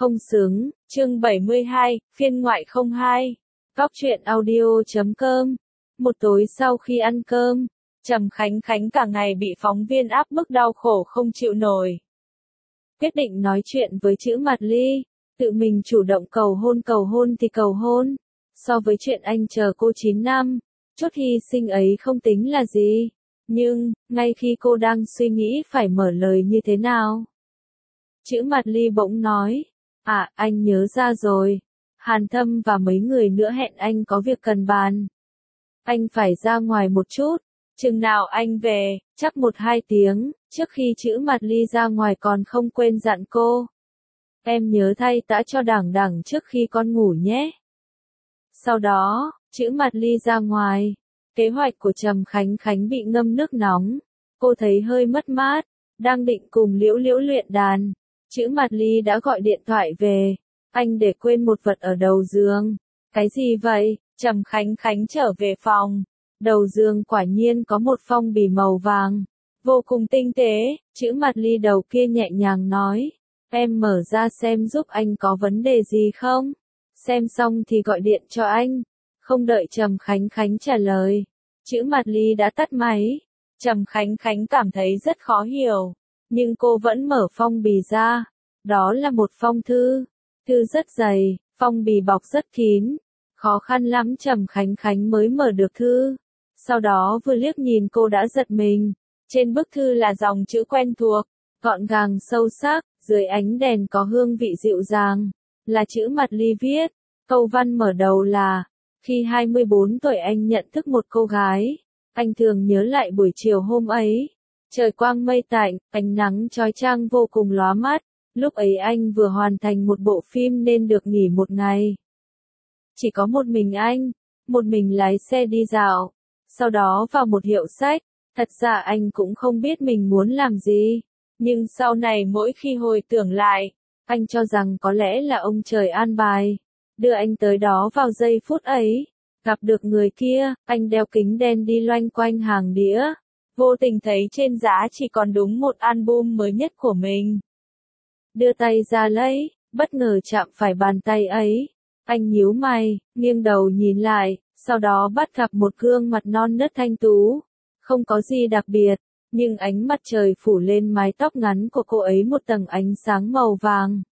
Không xứng, chương 72, phiên ngoại 02. Góc truyện audio.com. Một tối sau khi ăn cơm, Trầm Khánh Khánh cả ngày bị phóng viên áp bức đau khổ không chịu nổi. Quyết định nói chuyện với chữ Mạt Ly, tự mình chủ động cầu hôn thì cầu hôn. So với chuyện anh chờ cô 9 năm, chút hy sinh ấy không tính là gì. Nhưng, ngay khi cô đang suy nghĩ phải mở lời như thế nào, chữ Mạt Ly bỗng nói, anh nhớ ra rồi. Hàn Thâm và mấy người nữa hẹn anh có việc cần bàn. Anh phải ra ngoài một chút. Chừng nào anh về, chắc 1-2 tiếng, trước khi chữ Mạt Ly ra ngoài còn không quên dặn cô. Em nhớ thay tã cho đảng trước khi con ngủ nhé. Sau đó, chữ Mạt Ly ra ngoài. Kế hoạch của Trầm Khánh Khánh bị ngâm nước nóng. Cô thấy hơi mất mát, đang định cùng Liễu Liễu luyện đàn. Chữ Mạt Ly đã gọi điện thoại về. Anh để quên một vật ở đầu giường. Cái gì vậy? Trầm Khánh Khánh trở về phòng. Đầu giường quả nhiên có một phong bì màu vàng. Vô cùng tinh tế, chữ Mạt Ly đầu kia nhẹ nhàng nói. Em mở ra xem giúp anh có vấn đề gì không? Xem xong thì gọi điện cho anh. Không đợi Trầm Khánh Khánh trả lời, chữ Mạt Ly đã tắt máy. Trầm Khánh Khánh cảm thấy rất khó hiểu, nhưng cô vẫn mở phong bì ra. Đó là một phong thư. Thư rất dày, phong bì bọc rất kín. Khó khăn lắm Trầm Khánh Khánh mới mở được thư. Sau đó vừa liếc nhìn cô đã giật mình. Trên bức thư là dòng chữ quen thuộc, gọn gàng sâu sắc, dưới ánh đèn có hương vị dịu dàng. Là chữ Mạt Ly viết. Câu văn mở đầu là, khi 24 tuổi anh nhận thức một cô gái. Anh thường nhớ lại buổi chiều hôm ấy. Trời quang mây tạnh, ánh nắng chói chang vô cùng lóa mắt. Lúc ấy anh vừa hoàn thành một bộ phim nên được nghỉ một ngày. Chỉ có một mình anh, một mình lái xe đi dạo, sau đó vào một hiệu sách. Thật ra anh cũng không biết mình muốn làm gì, nhưng sau này mỗi khi hồi tưởng lại, anh cho rằng có lẽ là ông trời an bài, đưa anh tới đó vào giây phút ấy. Gặp được người kia, anh đeo kính đen đi loanh quanh hàng đĩa, vô tình thấy trên giá chỉ còn đúng một album mới nhất của mình. Đưa tay ra lấy, bất ngờ chạm phải bàn tay ấy. Anh nhíu mày, nghiêng đầu nhìn lại, sau đó bắt gặp một gương mặt non nớt thanh tú. Không có gì đặc biệt, nhưng ánh mặt trời phủ lên mái tóc ngắn của cô ấy một tầng ánh sáng màu vàng.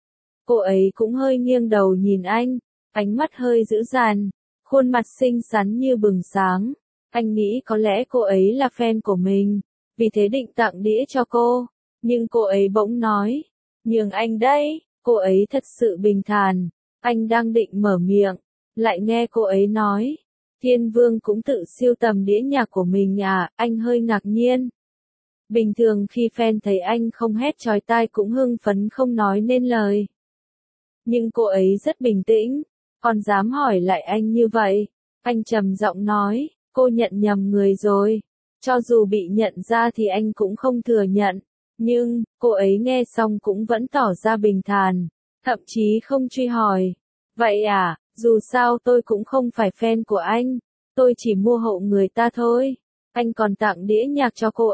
Cô ấy cũng hơi nghiêng đầu nhìn anh, ánh mắt hơi dữ dằn, khuôn mặt xinh xắn như bừng sáng. Anh nghĩ có lẽ cô ấy là fan của mình, vì thế định tặng đĩa cho cô. Nhưng cô ấy bỗng nói, nhường anh đấy. Cô ấy thật sự bình thản. Anh đang định mở miệng, lại nghe cô ấy nói, Thiên Vương cũng tự sưu tầm đĩa nhạc của mình à? Anh hơi ngạc nhiên. Bình thường khi fan thấy anh không hét chói tai cũng hưng phấn không nói nên lời. Nhưng cô ấy rất bình tĩnh, còn dám hỏi lại anh như vậy. Anh trầm giọng nói, cô nhận nhầm người rồi. Cho dù bị nhận ra thì anh cũng không thừa nhận. Nhưng, cô ấy nghe xong cũng vẫn tỏ ra bình thản, thậm chí không truy hỏi. Vậy à, dù sao tôi cũng không phải fan của anh, tôi chỉ mua hộ người ta thôi. Anh còn tặng đĩa nhạc cho cô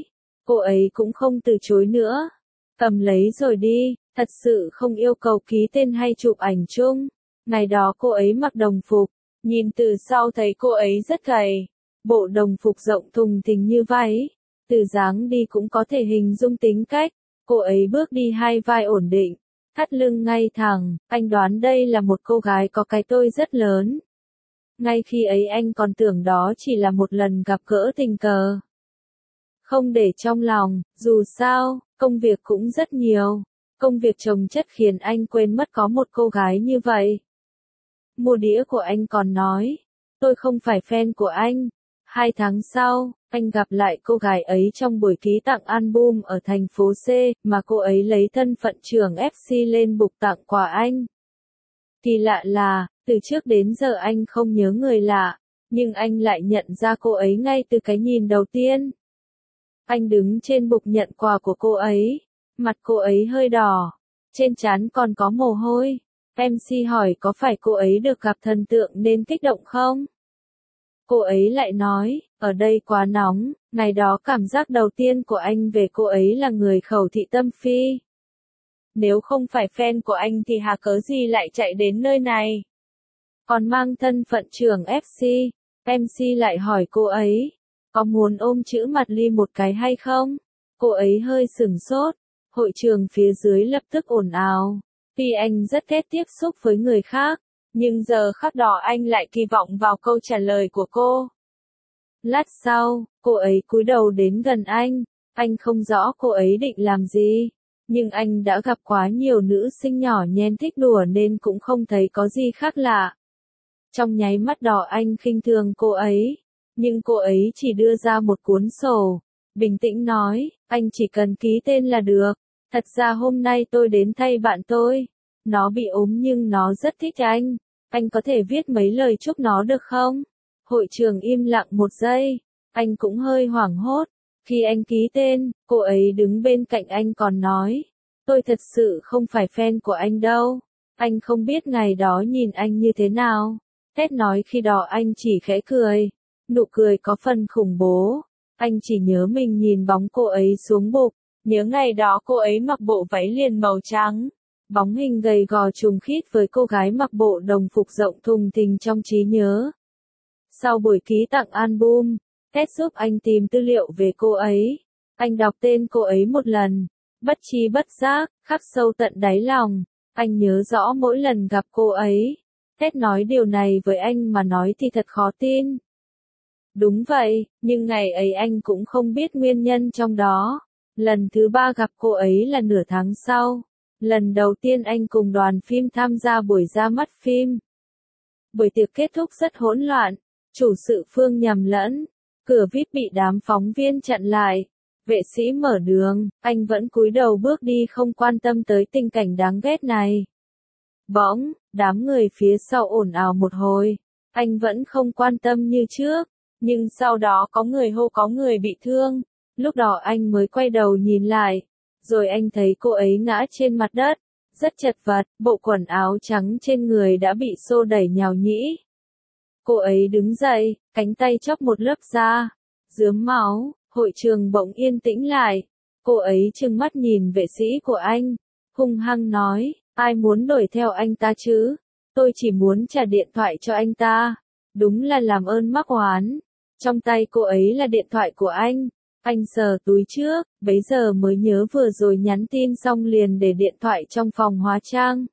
ấy cũng không từ chối nữa. Cầm lấy rồi đi, thật sự không yêu cầu ký tên hay chụp ảnh chung. Ngày đó cô ấy mặc đồng phục, nhìn từ sau thấy cô ấy rất gầy. Bộ đồng phục rộng thùng thình như váy, từ dáng đi cũng có thể hình dung tính cách. Cô ấy bước đi hai vai ổn định, thắt lưng ngay thẳng. Anh đoán đây là một cô gái có cái tôi rất lớn. Ngay khi ấy anh còn tưởng đó chỉ là một lần gặp gỡ tình cờ. Không để trong lòng, dù sao, công việc cũng rất nhiều. Công việc chồng chất khiến anh quên mất có một cô gái như vậy. Mua đĩa của anh còn nói, tôi không phải fan của anh. 2 tháng sau, anh gặp lại cô gái ấy trong buổi ký tặng album ở thành phố C, mà cô ấy lấy thân phận trưởng FC lên bục tặng quà anh. Kỳ lạ là, từ trước đến giờ anh không nhớ người lạ, nhưng anh lại nhận ra cô ấy ngay từ cái nhìn đầu tiên. Anh đứng trên bục nhận quà của cô ấy, mặt cô ấy hơi đỏ, trên trán còn có mồ hôi. MC hỏi có phải cô ấy được gặp thần tượng nên kích động không? Cô ấy lại nói, ở đây quá nóng. Ngày đó cảm giác đầu tiên của anh về cô ấy là người khẩu thị tâm phi. Nếu không phải fan của anh thì hà cớ gì lại chạy đến nơi này. Còn mang thân phận trưởng FC, MC lại hỏi cô ấy, có muốn ôm chữ mặt Ly một cái hay không? Cô ấy hơi sửng sốt, hội trường phía dưới lập tức ồn ào. Tuy anh rất ghét tiếp xúc với người khác, nhưng giờ khắc đó anh lại kỳ vọng vào câu trả lời của cô. Lát sau, cô ấy cúi đầu đến gần anh không rõ cô ấy định làm gì, nhưng anh đã gặp quá nhiều nữ sinh nhỏ nhen thích đùa nên cũng không thấy có gì khác lạ. Trong nháy mắt đó anh khinh thường cô ấy, nhưng cô ấy chỉ đưa ra một cuốn sổ, bình tĩnh nói, anh chỉ cần ký tên là được. Thật ra hôm nay tôi đến thay bạn tôi, nó bị ốm nhưng nó rất thích anh có thể viết mấy lời chúc nó được không? Hội trường im lặng một giây, anh cũng hơi hoảng hốt. Khi anh ký tên, cô ấy đứng bên cạnh anh còn nói, tôi thật sự không phải fan của anh đâu, anh không biết ngày đó nhìn anh như thế nào. Ted nói khi đó anh chỉ khẽ cười, nụ cười có phần khủng bố, anh chỉ nhớ mình nhìn bóng cô ấy xuống bục, nhớ ngày đó cô ấy mặc bộ váy liền màu trắng. Bóng hình gầy gò trùng khít với cô gái mặc bộ đồng phục rộng thùng thình trong trí nhớ. Sau buổi ký tặng album, Ted giúp anh tìm tư liệu về cô ấy. Anh đọc tên cô ấy một lần, bất tri bất giác, khắc sâu tận đáy lòng. Anh nhớ rõ mỗi lần gặp cô ấy. Ted nói điều này với anh mà nói thì thật khó tin. Đúng vậy, nhưng ngày ấy anh cũng không biết nguyên nhân trong đó. Lần thứ 3 gặp cô ấy là nửa tháng sau. Lần đầu tiên anh cùng đoàn phim tham gia buổi ra mắt phim. Buổi tiệc kết thúc rất hỗn loạn, chủ sự Phương nhầm lẫn, cửa VIP bị đám phóng viên chặn lại. Vệ sĩ mở đường, anh vẫn cúi đầu bước đi không quan tâm tới tình cảnh đáng ghét này. Bỗng, đám người phía sau ồn ào một hồi, anh vẫn không quan tâm như trước, nhưng sau đó có người hô có người bị thương, lúc đó anh mới quay đầu nhìn lại, rồi anh thấy cô ấy ngã trên mặt đất, rất chật vật, bộ quần áo trắng trên người đã bị xô đẩy nhào nhĩ. Cô ấy đứng dậy, cánh tay chóc một lớp da, rướm máu, hội trường bỗng yên tĩnh lại, cô ấy trừng mắt nhìn vệ sĩ của anh, hung hăng nói, ai muốn đuổi theo anh ta chứ, tôi chỉ muốn trả điện thoại cho anh ta, đúng là làm ơn mắc oán. Trong tay cô ấy là điện thoại của anh sờ túi trước, bấy giờ mới nhớ vừa rồi nhắn tin xong liền để điện thoại trong phòng hóa trang.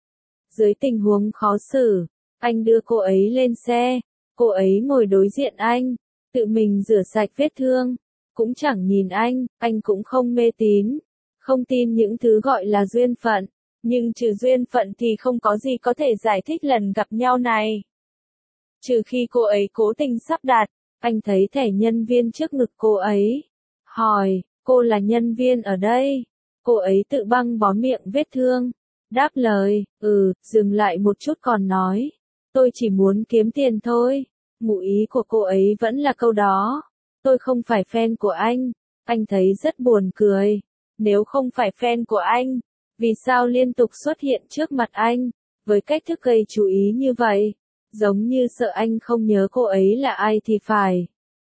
Dưới tình huống khó xử, anh đưa cô ấy lên xe, cô ấy ngồi đối diện anh, tự mình rửa sạch vết thương, cũng chẳng nhìn anh cũng không mê tín, không tin những thứ gọi là duyên phận, nhưng trừ duyên phận thì không có gì có thể giải thích lần gặp nhau này. Trừ khi cô ấy cố tình sắp đặt, anh thấy thẻ nhân viên trước ngực cô ấy. Hỏi, cô là nhân viên ở đây. Cô ấy tự băng bó miệng vết thương. Đáp lời, dừng lại một chút còn nói. Tôi chỉ muốn kiếm tiền thôi. Ngụ ý của cô ấy vẫn là câu đó. Tôi không phải fan của anh. Anh thấy rất buồn cười. Nếu không phải fan của anh, vì sao liên tục xuất hiện trước mặt anh, với cách thức gây chú ý như vậy? Giống như sợ anh không nhớ cô ấy là ai thì phải.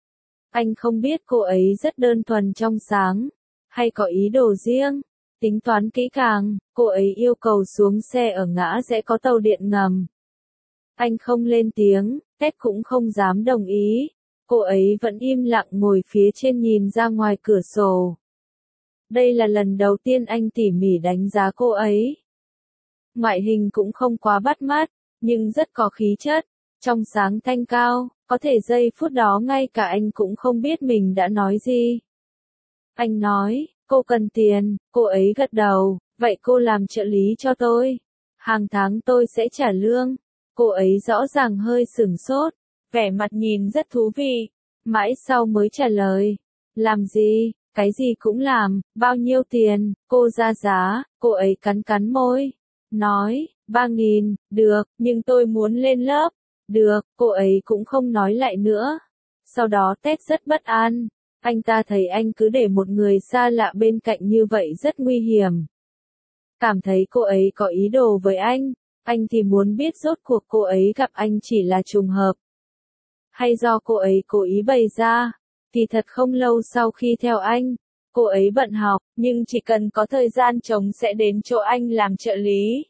Anh không biết cô ấy rất đơn thuần trong sáng, hay có ý đồ riêng. Tính toán kỹ càng, cô ấy yêu cầu xuống xe ở ngã sẽ có tàu điện ngầm. Anh không lên tiếng, Ted cũng không dám đồng ý. Cô ấy vẫn im lặng ngồi phía trên nhìn ra ngoài cửa sổ. Đây là lần đầu tiên anh tỉ mỉ đánh giá cô ấy. Ngoại hình cũng không quá bắt mắt, nhưng rất có khí chất, trong sáng thanh cao, có thể giây phút đó ngay cả anh cũng không biết mình đã nói gì. Anh nói, cô cần tiền, cô ấy gật đầu, vậy cô làm trợ lý cho tôi. Hàng tháng tôi sẽ trả lương. Cô ấy rõ ràng hơi sửng sốt, vẻ mặt nhìn rất thú vị, mãi sau mới trả lời. Làm gì, cái gì cũng làm, bao nhiêu tiền, cô ra giá, cô ấy cắn cắn môi. Nói, 3.000, được, nhưng tôi muốn lên lớp. Được, cô ấy cũng không nói lại nữa. Sau đó Ted rất bất an. Anh ta thấy anh cứ để một người xa lạ bên cạnh như vậy rất nguy hiểm. Cảm thấy cô ấy có ý đồ với anh thì muốn biết rốt cuộc cô ấy gặp anh chỉ là trùng hợp. Hay do cô ấy cố ý bày ra. Thì thật không lâu sau khi theo anh, cô ấy bận học, nhưng chỉ cần có thời gian trống sẽ đến chỗ anh làm trợ lý.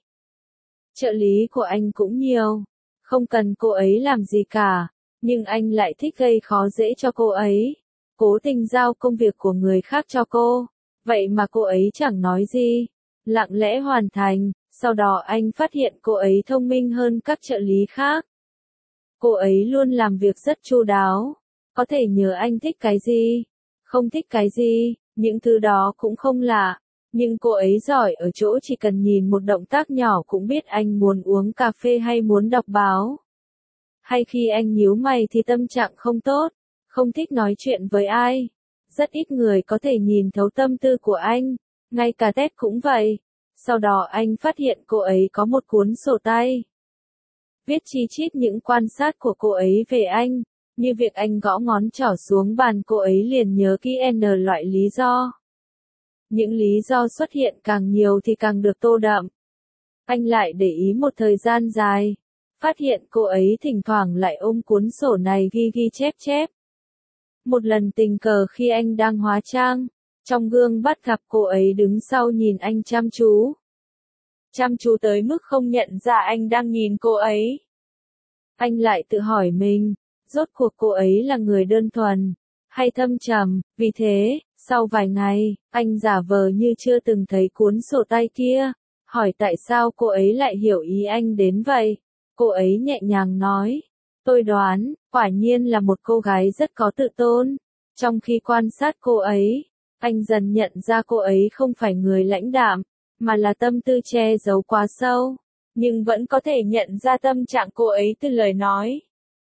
Trợ lý của anh cũng nhiều, không cần cô ấy làm gì cả, nhưng anh lại thích gây khó dễ cho cô ấy, cố tình giao công việc của người khác cho cô, vậy mà cô ấy chẳng nói gì, lặng lẽ hoàn thành, sau đó anh phát hiện cô ấy thông minh hơn các trợ lý khác. Cô ấy luôn làm việc rất chu đáo, có thể nhớ anh thích cái gì, không thích cái gì, những thứ đó cũng không lạ. Nhưng cô ấy giỏi ở chỗ chỉ cần nhìn một động tác nhỏ cũng biết anh muốn uống cà phê hay muốn đọc báo. Hay khi anh nhíu mày thì tâm trạng không tốt, không thích nói chuyện với ai. Rất ít người có thể nhìn thấu tâm tư của anh, ngay cả Ted cũng vậy. Sau đó anh phát hiện cô ấy có một cuốn sổ tay. Viết chi chít những quan sát của cô ấy về anh, như việc anh gõ ngón trỏ xuống bàn cô ấy liền nhớ kỹ N loại lý do. Những lý do xuất hiện càng nhiều thì càng được tô đậm. Anh lại để ý một thời gian dài, phát hiện cô ấy thỉnh thoảng lại ôm cuốn sổ này ghi ghi chép chép. Một lần tình cờ khi anh đang hóa trang, trong gương bắt gặp cô ấy đứng sau nhìn anh chăm chú. Chăm chú tới mức không nhận ra anh đang nhìn cô ấy. Anh lại tự hỏi mình, rốt cuộc cô ấy là người đơn thuần, hay thâm trầm, vì thế, sau vài ngày, anh giả vờ như chưa từng thấy cuốn sổ tay kia, hỏi tại sao cô ấy lại hiểu ý anh đến vậy. Cô ấy nhẹ nhàng nói, tôi đoán, quả nhiên là một cô gái rất có tự tôn. Trong khi quan sát cô ấy, anh dần nhận ra cô ấy không phải người lãnh đạm, mà là tâm tư che giấu quá sâu, nhưng vẫn có thể nhận ra tâm trạng cô ấy từ lời nói.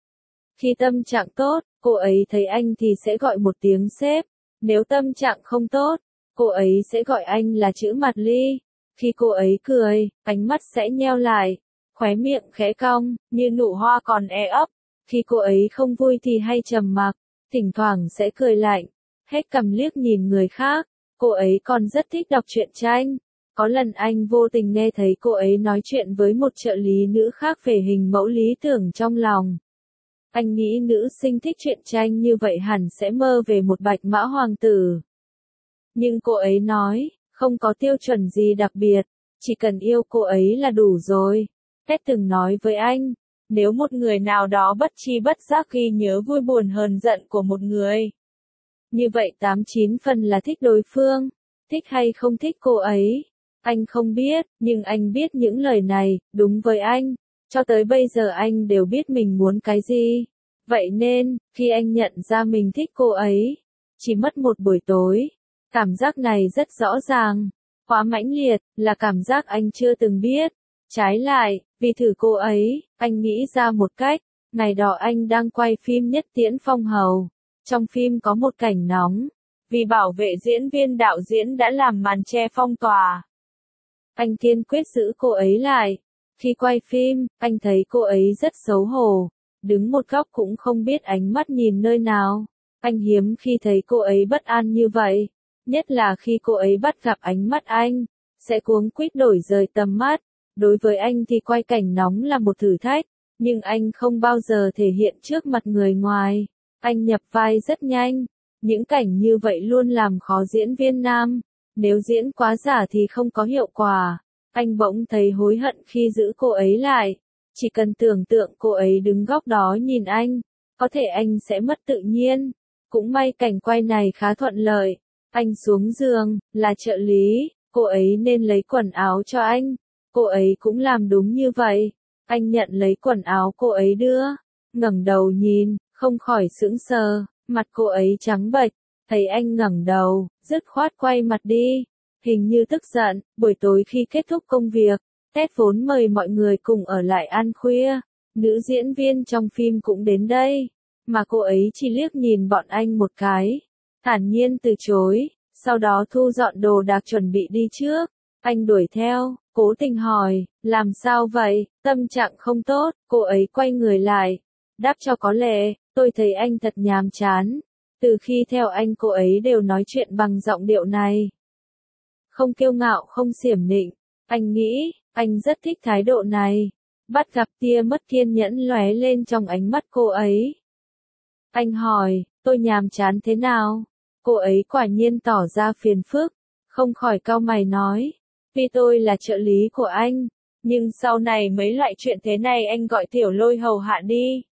Khi tâm trạng tốt, cô ấy thấy anh thì sẽ gọi một tiếng sếp. Nếu tâm trạng không tốt, cô ấy sẽ gọi anh là chữ mặt ly. Khi cô ấy cười, ánh mắt sẽ nheo lại, khóe miệng khẽ cong, như nụ hoa còn e ấp. Khi cô ấy không vui thì hay trầm mặc, thỉnh thoảng sẽ cười lạnh, hết cằm liếc nhìn người khác. Cô ấy còn rất thích đọc truyện tranh. Có lần anh vô tình nghe thấy cô ấy nói chuyện với một trợ lý nữ khác về hình mẫu lý tưởng trong lòng. Anh nghĩ nữ sinh thích truyện tranh như vậy hẳn sẽ mơ về một bạch mã hoàng tử. Nhưng cô ấy nói, không có tiêu chuẩn gì đặc biệt, chỉ cần yêu cô ấy là đủ rồi. Ted từng nói với anh, nếu một người nào đó bất tri bất giác ghi nhớ vui buồn hờn giận của một người, như vậy 89 phần là thích đối phương, thích hay không thích cô ấy. Anh không biết, nhưng anh biết những lời này, đúng với anh. Cho tới bây giờ anh đều biết mình muốn cái gì. Vậy nên, khi anh nhận ra mình thích cô ấy, chỉ mất một buổi tối. Cảm giác này rất rõ ràng, quá mãnh liệt, là cảm giác anh chưa từng biết. Trái lại, vì thử cô ấy, anh nghĩ ra một cách. Ngày đó anh đang quay phim Nhất Tiễn Phong Hầu. Trong phim có một cảnh nóng. Vì bảo vệ diễn viên đạo diễn đã làm màn che phong tỏa. Anh kiên quyết giữ cô ấy lại. Khi quay phim, anh thấy cô ấy rất xấu hổ, đứng một góc cũng không biết ánh mắt nhìn nơi nào. Anh hiếm khi thấy cô ấy bất an như vậy, nhất là khi cô ấy bắt gặp ánh mắt anh, sẽ cuống quýt đổi rời tầm mắt. Đối với anh thì quay cảnh nóng là một thử thách, nhưng anh không bao giờ thể hiện trước mặt người ngoài. Anh nhập vai rất nhanh, những cảnh như vậy luôn làm khó diễn viên nam. Nếu diễn quá giả thì không có hiệu quả. Anh bỗng thấy hối hận khi giữ cô ấy lại. Chỉ cần tưởng tượng cô ấy đứng góc đó nhìn anh, có thể anh sẽ mất tự nhiên. Cũng may cảnh quay này khá thuận lợi. Anh xuống giường, là trợ lý, cô ấy nên lấy quần áo cho anh. Cô ấy cũng làm đúng như vậy. Anh nhận lấy quần áo cô ấy đưa, ngẩng đầu nhìn, không khỏi sững sờ, mặt cô ấy trắng bệch. Thấy anh ngẩng đầu, dứt khoát quay mặt đi. Hình như tức giận. Buổi tối khi kết thúc công việc, Ted vốn mời mọi người cùng ở lại ăn khuya. Nữ diễn viên trong phim cũng đến đây, mà cô ấy chỉ liếc nhìn bọn anh một cái, thản nhiên từ chối, sau đó thu dọn đồ đạc chuẩn bị đi trước. Anh đuổi theo, cố tình hỏi, làm sao vậy, tâm trạng không tốt. Cô ấy quay người lại, đáp cho có lẽ, tôi thấy anh thật nhàm chán. Từ khi theo anh cô ấy đều nói chuyện bằng giọng điệu này. Không kiêu ngạo không xiểm nịnh. Anh nghĩ, anh rất thích thái độ này. Bắt gặp tia mất kiên nhẫn lóe lên trong ánh mắt cô ấy. Anh hỏi, tôi nhàm chán thế nào? Cô ấy quả nhiên tỏ ra phiền phức, không khỏi cau mày nói. Vì tôi là trợ lý của anh, nhưng sau này mấy loại chuyện thế này anh gọi Tiểu Lôi hầu hạ đi.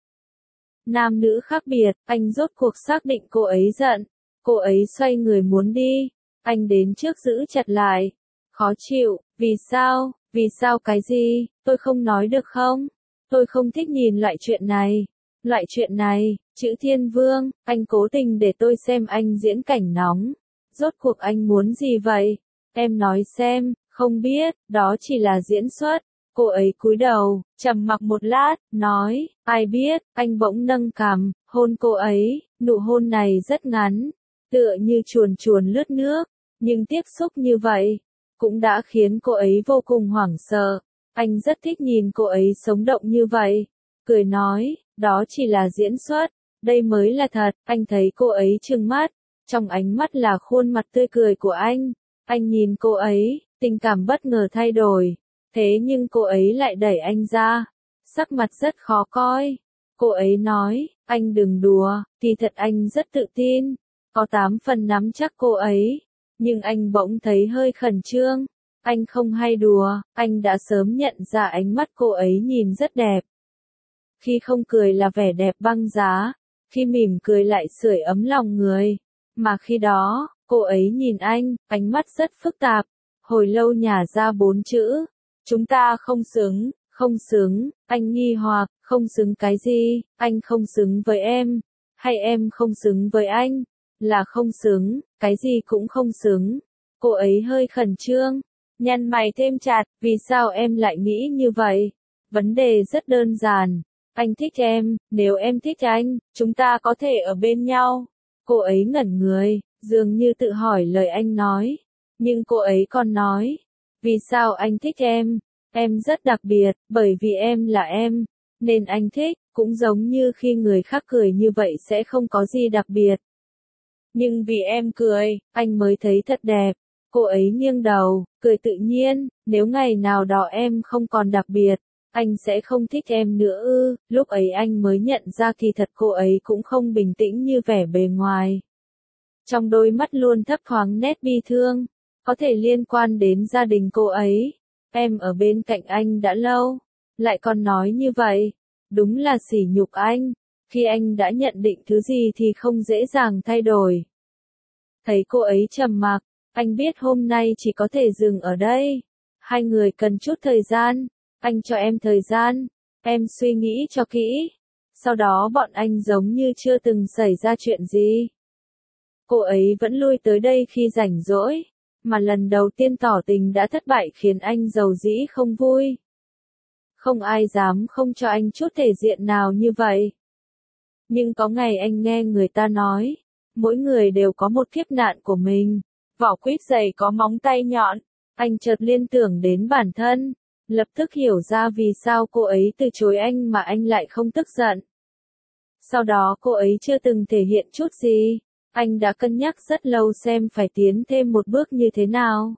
Nam nữ khác biệt, anh rốt cuộc xác định cô ấy giận. Cô ấy xoay người muốn đi. Anh đến trước giữ chặt lại. Khó chịu, vì sao cái gì, tôi không nói được không? Tôi không thích nhìn loại chuyện này. Loại chuyện này, chữ Thiên Vương, anh cố tình để tôi xem anh diễn cảnh nóng. Rốt cuộc anh muốn gì vậy? Em nói xem, không biết, đó chỉ là diễn xuất. Cô ấy cúi đầu, trầm mặc một lát, nói, ai biết, anh bỗng nâng cằm, hôn cô ấy, nụ hôn này rất ngắn, tựa như chuồn chuồn lướt nước, nhưng tiếp xúc như vậy, cũng đã khiến cô ấy vô cùng hoảng sợ. Anh rất thích nhìn cô ấy sống động như vậy, cười nói, đó chỉ là diễn xuất, đây mới là thật. Anh thấy cô ấy trừng mắt, trong ánh mắt là khuôn mặt tươi cười của anh nhìn cô ấy, tình cảm bất ngờ thay đổi. Thế nhưng cô ấy lại đẩy anh ra, sắc mặt rất khó coi. Cô ấy nói, anh đừng đùa, kỳ thật anh rất tự tin, có 8 phần nắm chắc cô ấy. Nhưng anh bỗng thấy hơi khẩn trương, anh không hay đùa, anh đã sớm nhận ra ánh mắt cô ấy nhìn rất đẹp. Khi không cười là vẻ đẹp băng giá, khi mỉm cười lại sưởi ấm lòng người. Mà khi đó, cô ấy nhìn anh, ánh mắt rất phức tạp, hồi lâu nhả ra 4 chữ. Chúng ta không xứng, anh nghi hoặc, không xứng cái gì, anh không xứng với em, hay em không xứng với anh, là không xứng, cái gì cũng không xứng. Cô ấy hơi khẩn trương, nhăn mày thêm chặt, vì sao em lại nghĩ như vậy? Vấn đề rất đơn giản, anh thích em, nếu em thích anh, chúng ta có thể ở bên nhau. Cô ấy ngẩn người, dường như tự hỏi lời anh nói, nhưng cô ấy còn nói, vì sao anh thích em? Em rất đặc biệt, bởi vì em là em, nên anh thích, cũng giống như khi người khác cười như vậy sẽ không có gì đặc biệt. Nhưng vì em cười, anh mới thấy thật đẹp. Cô ấy nghiêng đầu, cười tự nhiên, nếu ngày nào đó em không còn đặc biệt, anh sẽ không thích em nữa ư. Lúc ấy anh mới nhận ra kỳ thật cô ấy cũng không bình tĩnh như vẻ bề ngoài. Trong đôi mắt luôn thấp thoáng nét bi thương, có thể liên quan đến gia đình cô ấy. Em ở bên cạnh anh đã lâu, lại còn nói như vậy, đúng là sỉ nhục anh. Khi anh đã nhận định thứ gì thì không dễ dàng thay đổi. Thấy cô ấy trầm mặc, anh biết hôm nay chỉ có thể dừng ở đây. Hai người cần chút thời gian, anh cho em thời gian, em suy nghĩ cho kỹ. Sau đó bọn anh giống như chưa từng xảy ra chuyện gì. Cô ấy vẫn lui tới đây khi rảnh rỗi, mà lần đầu tiên tỏ tình đã thất bại khiến anh dầu dĩ không vui. Không ai dám không cho anh chút thể diện nào như vậy. Nhưng có ngày anh nghe người ta nói, mỗi người đều có một kiếp nạn của mình. Vỏ quýt dày có móng tay nhọn, anh chợt liên tưởng đến bản thân, lập tức hiểu ra vì sao cô ấy từ chối anh mà anh lại không tức giận. Sau đó cô ấy chưa từng thể hiện chút gì, anh đã cân nhắc rất lâu xem phải tiến thêm một bước như thế nào.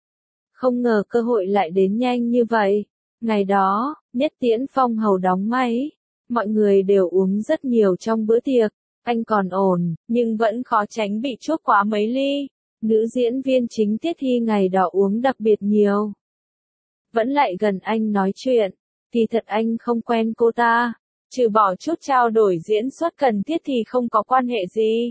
Không ngờ cơ hội lại đến nhanh như vậy. Ngày đó, Nhất Tiễn Phong hầu đóng máy, mọi người đều uống rất nhiều trong bữa tiệc, anh còn ổn, nhưng vẫn khó tránh bị chuốc quá mấy ly. Nữ diễn viên chính Tiết Hy ngày đó uống đặc biệt nhiều. Vẫn lại gần anh nói chuyện, thì thật anh không quen cô ta, trừ bỏ chút trao đổi diễn xuất cần thiết thì không có quan hệ gì.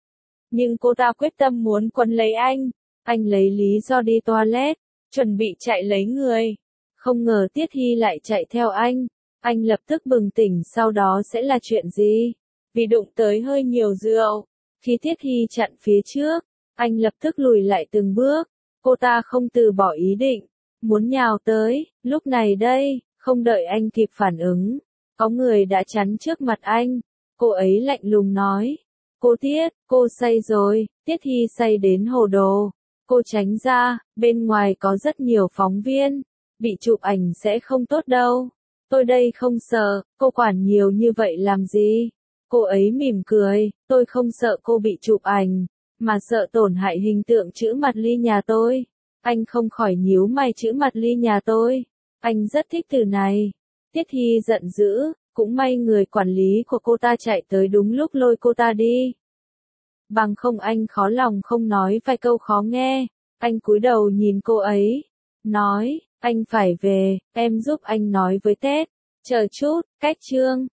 Nhưng cô ta quyết tâm muốn quấn lấy anh lấy lý do đi toilet, chuẩn bị chạy lấy người. Không ngờ Tiết Hy lại chạy theo anh lập tức bừng tỉnh sau đó sẽ là chuyện gì? Vì đụng tới hơi nhiều rượu, khi Tiết Hy chặn phía trước, anh lập tức lùi lại từng bước, cô ta không từ bỏ ý định, muốn nhào tới, lúc này đây, không đợi anh kịp phản ứng, có người đã chắn trước mặt anh, cô ấy lạnh lùng nói, cô Tiết, cô say rồi. Tiết Hy say đến hồ đồ, cô tránh ra, bên ngoài có rất nhiều phóng viên, bị chụp ảnh sẽ không tốt đâu, tôi đây không sợ, cô quản nhiều như vậy làm gì? Cô ấy mỉm cười, tôi không sợ cô bị chụp ảnh, mà sợ tổn hại hình tượng chữ Mạt Ly nhà tôi. Anh không khỏi nhíu mày, chữ Mạt Ly nhà tôi. Anh rất thích từ này. Tiết Hy giận dữ, cũng may người quản lý của cô ta chạy tới đúng lúc lôi cô ta đi. Bằng không anh khó lòng không nói vài câu khó nghe. Anh cúi đầu nhìn cô ấy, nói, anh phải về, em giúp anh nói với Tết. Chờ chút, cách chương.